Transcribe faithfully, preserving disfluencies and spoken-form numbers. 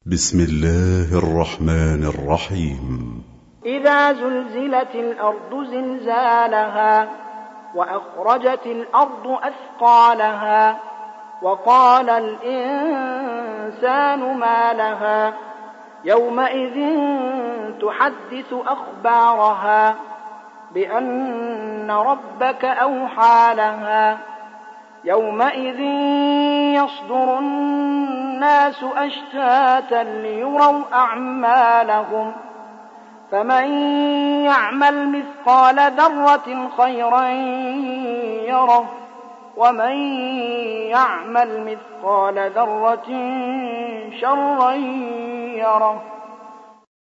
بسم الله الرحمن الرحيم. إذا زلزلت الأرض زلزالها وأخرجت الأرض أثقالها وقال الإنسان ما لها يومئذ تحدث أخبارها بأن ربك أوحى لها يومئذ يصدر الناس أشتاتا ليروا أعمالهم فمن يعمل مثقال ذرة خيرا يره ومن يعمل مثقال ذرة شرا يره.